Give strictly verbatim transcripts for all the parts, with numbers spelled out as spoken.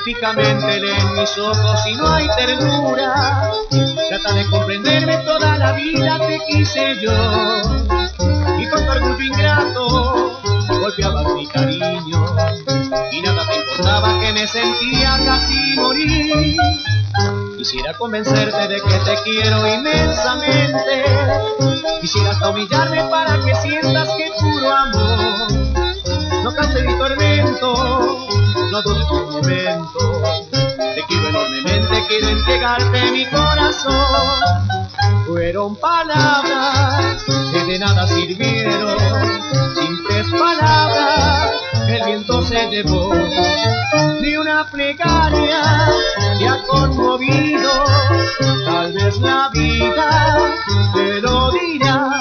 Fijamente leen mis ojos y no hay ternura. Trata de comprenderme, toda la vida te quise yo. Y con tu orgullo ingrato golpeabas mi cariño. Y nada te importaba, que me sentía casi morir. Quisiera convencerte de que te quiero inmensamente. Quisiera hasta humillarme para que sientas que puro amor no cause mi tormento. No dudes un momento, te quiero enormemente, quiero entregarte mi corazón. Fueron palabras que de nada sirvieron, simples palabras que el viento se llevó. Ni una plegaria te ha conmovido, tal vez la vida te lo dirá.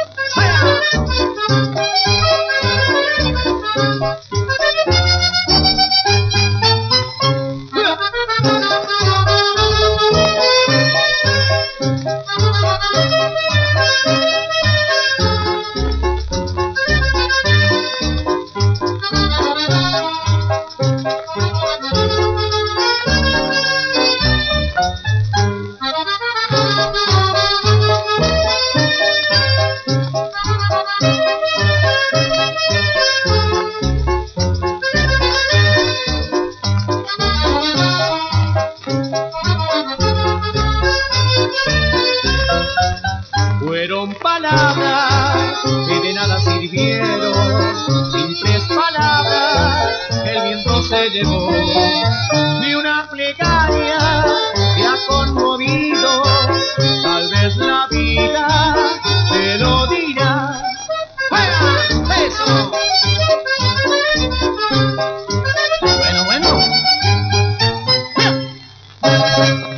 Fueron palabras que de nada sirvieron, simples palabras que el viento se llevó. Ni una plegaria te ha conmovido, tal vez la vida te lo dirá. ¡Fuera! ¡Eso! Bueno, bueno. ¡Ja!